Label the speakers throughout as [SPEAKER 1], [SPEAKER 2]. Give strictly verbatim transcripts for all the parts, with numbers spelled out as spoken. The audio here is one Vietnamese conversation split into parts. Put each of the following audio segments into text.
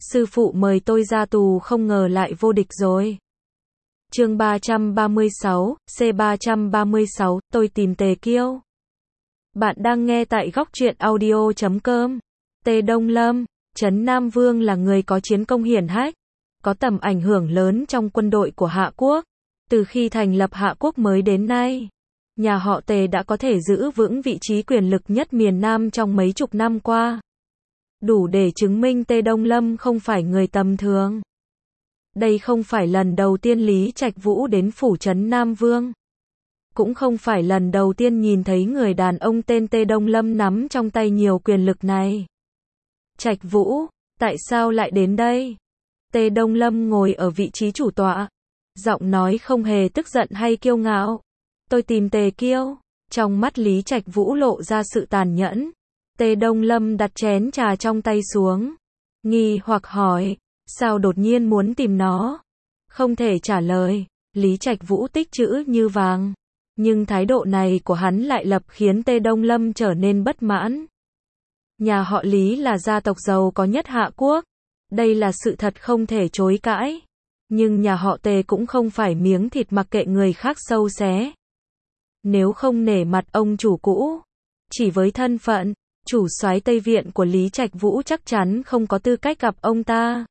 [SPEAKER 1] sư phụ mời tôi ra tù không ngờ lại vô địch rồi. Chương ba trăm ba mươi sáu, C ba trăm ba mươi sáu, tôi tìm Tề Kiêu. Bạn đang nghe tại góc truyện audio chấm com. Tề Đông Lâm, Trấn Nam Vương là người có chiến công hiển hách, có tầm ảnh hưởng lớn trong quân đội của Hạ Quốc. Từ khi thành lập Hạ Quốc mới đến nay, nhà họ Tề đã có thể giữ vững vị trí quyền lực nhất miền Nam trong mấy chục năm qua. Đủ để chứng minh Tề Đông Lâm không phải người tầm thường. Đây không phải lần đầu tiên Lý Trạch Vũ đến phủ Trấn Nam Vương. Cũng không phải lần đầu tiên nhìn thấy người đàn ông tên Tề Đông Lâm nắm trong tay nhiều quyền lực này. Trạch Vũ, tại sao lại đến đây? Tề Đông Lâm ngồi ở vị trí chủ tọa. Giọng nói không hề tức giận hay kiêu ngạo. Tôi tìm Tề Kiêu. Trong mắt Lý Trạch Vũ lộ ra sự tàn nhẫn. Tề Đông Lâm đặt chén trà trong tay xuống. Nghi hoặc hỏi, sao đột nhiên muốn tìm nó? Không thể trả lời. Lý Trạch Vũ tích trữ như vàng. Nhưng thái độ này của hắn lại lập khiến Tề Đông Lâm trở nên bất mãn. Nhà họ Lý là gia tộc giàu có nhất Hạ Quốc. Đây là sự thật không thể chối cãi. Nhưng nhà họ Tề cũng không phải miếng thịt mặc kệ người khác sâu xé. Nếu không nể mặt ông chủ cũ, chỉ với thân phận chủ soái Tây Viện của Lý Trạch Vũ chắc chắn không có tư cách gặp ông ta.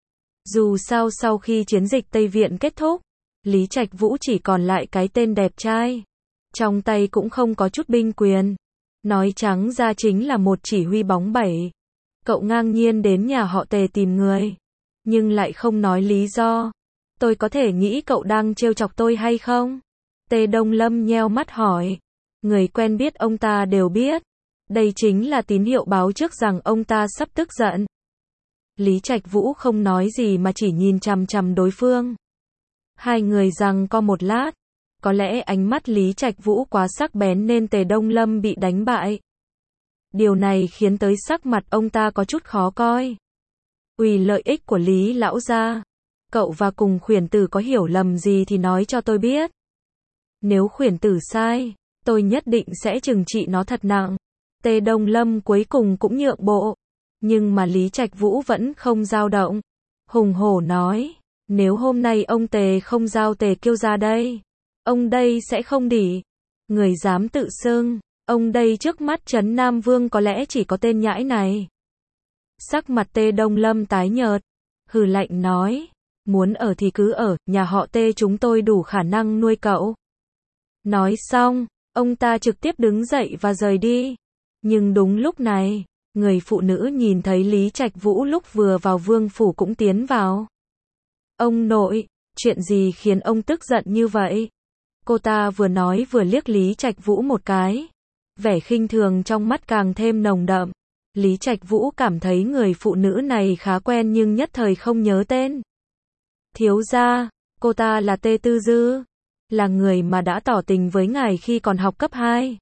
[SPEAKER 1] Dù sao sau khi chiến dịch Tây Viện kết thúc, Lý Trạch Vũ chỉ còn lại cái tên đẹp trai. Trong tay cũng không có chút binh quyền. Nói trắng ra chính là một chỉ huy bóng bẩy. Cậu ngang nhiên đến nhà họ Tề tìm người, nhưng lại không nói lý do. Tôi có thể nghĩ cậu đang trêu chọc tôi hay không? Tề Đông Lâm nheo mắt hỏi. Người quen biết ông ta đều biết. Đây chính là tín hiệu báo trước rằng ông ta sắp tức giận. Lý Trạch Vũ không nói gì mà chỉ nhìn chằm chằm đối phương. Hai người giằng co một lát. Có lẽ ánh mắt Lý Trạch Vũ quá sắc bén nên Tề Đông Lâm bị đánh bại. Điều này khiến tới sắc mặt ông ta có chút khó coi. Vì lợi ích của Lý lão gia, cậu và cùng khuyển tử có hiểu lầm gì thì nói cho tôi biết. Nếu khuyển tử sai, tôi nhất định sẽ trừng trị nó thật nặng. Tề Đông Lâm cuối cùng cũng nhượng bộ. Nhưng mà Lý Trạch Vũ vẫn không dao động. Hùng hổ nói, nếu hôm nay ông Tề không giao Tề Kiêu ra đây, ông đây sẽ không đỉ. Người dám tự xưng, ông đây trước mắt Trấn Nam Vương có lẽ chỉ có tên nhãi này. Sắc mặt Tề Đông Lâm tái nhợt, hừ lạnh nói, muốn ở thì cứ ở, nhà họ Tề chúng tôi đủ khả năng nuôi cậu. Nói xong, ông ta trực tiếp đứng dậy và rời đi. Nhưng đúng lúc này, người phụ nữ nhìn thấy Lý Trạch Vũ lúc vừa vào vương phủ cũng tiến vào. Ông nội, chuyện gì khiến ông tức giận như vậy? Cô ta vừa nói vừa liếc Lý Trạch Vũ một cái. Vẻ khinh thường trong mắt càng thêm nồng đậm. Lý Trạch Vũ cảm thấy người phụ nữ này khá quen nhưng nhất thời không nhớ tên. Thiếu gia, cô ta là Tề Tư Dư, là người mà đã tỏ tình với ngài khi còn học cấp hai.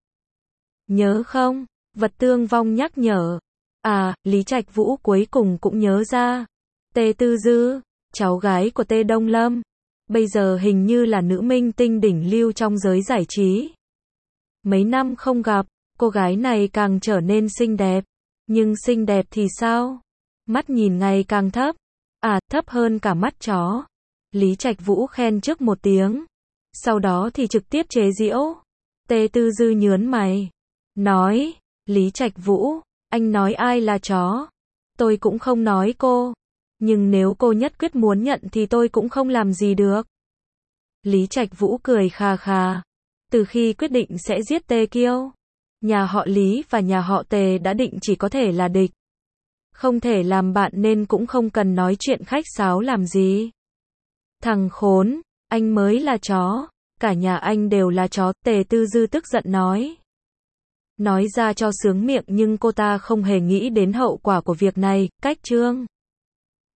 [SPEAKER 1] Nhớ không? Vật Tương Vong nhắc nhở. À, Lý Trạch Vũ cuối cùng cũng nhớ ra. Tề Tư Dư, cháu gái của Tề Đông Lâm, bây giờ hình như là nữ minh tinh đỉnh lưu trong giới giải trí. Mấy năm không gặp, cô gái này càng trở nên xinh đẹp. Nhưng xinh đẹp thì sao? Mắt nhìn ngày càng thấp. À, thấp hơn cả mắt chó. Lý Trạch Vũ khen trước một tiếng. Sau đó thì trực tiếp chế giễu. Tề Tư Dư nhớn mày. Nói, Lý Trạch Vũ, anh nói ai là chó? Tôi cũng không nói cô. Nhưng nếu cô nhất quyết muốn nhận thì tôi cũng không làm gì được. Lý Trạch Vũ cười khà khà. Từ khi quyết định sẽ giết Tề Kiêu, nhà họ Lý và nhà họ Tề đã định chỉ có thể là địch. Không thể làm bạn nên cũng không cần nói chuyện khách sáo làm gì. Thằng khốn, anh mới là chó, cả nhà anh đều là chó, Tề Tư Dư tức giận nói. Nói ra cho sướng miệng nhưng cô ta không hề nghĩ đến hậu quả của việc này, cách chương.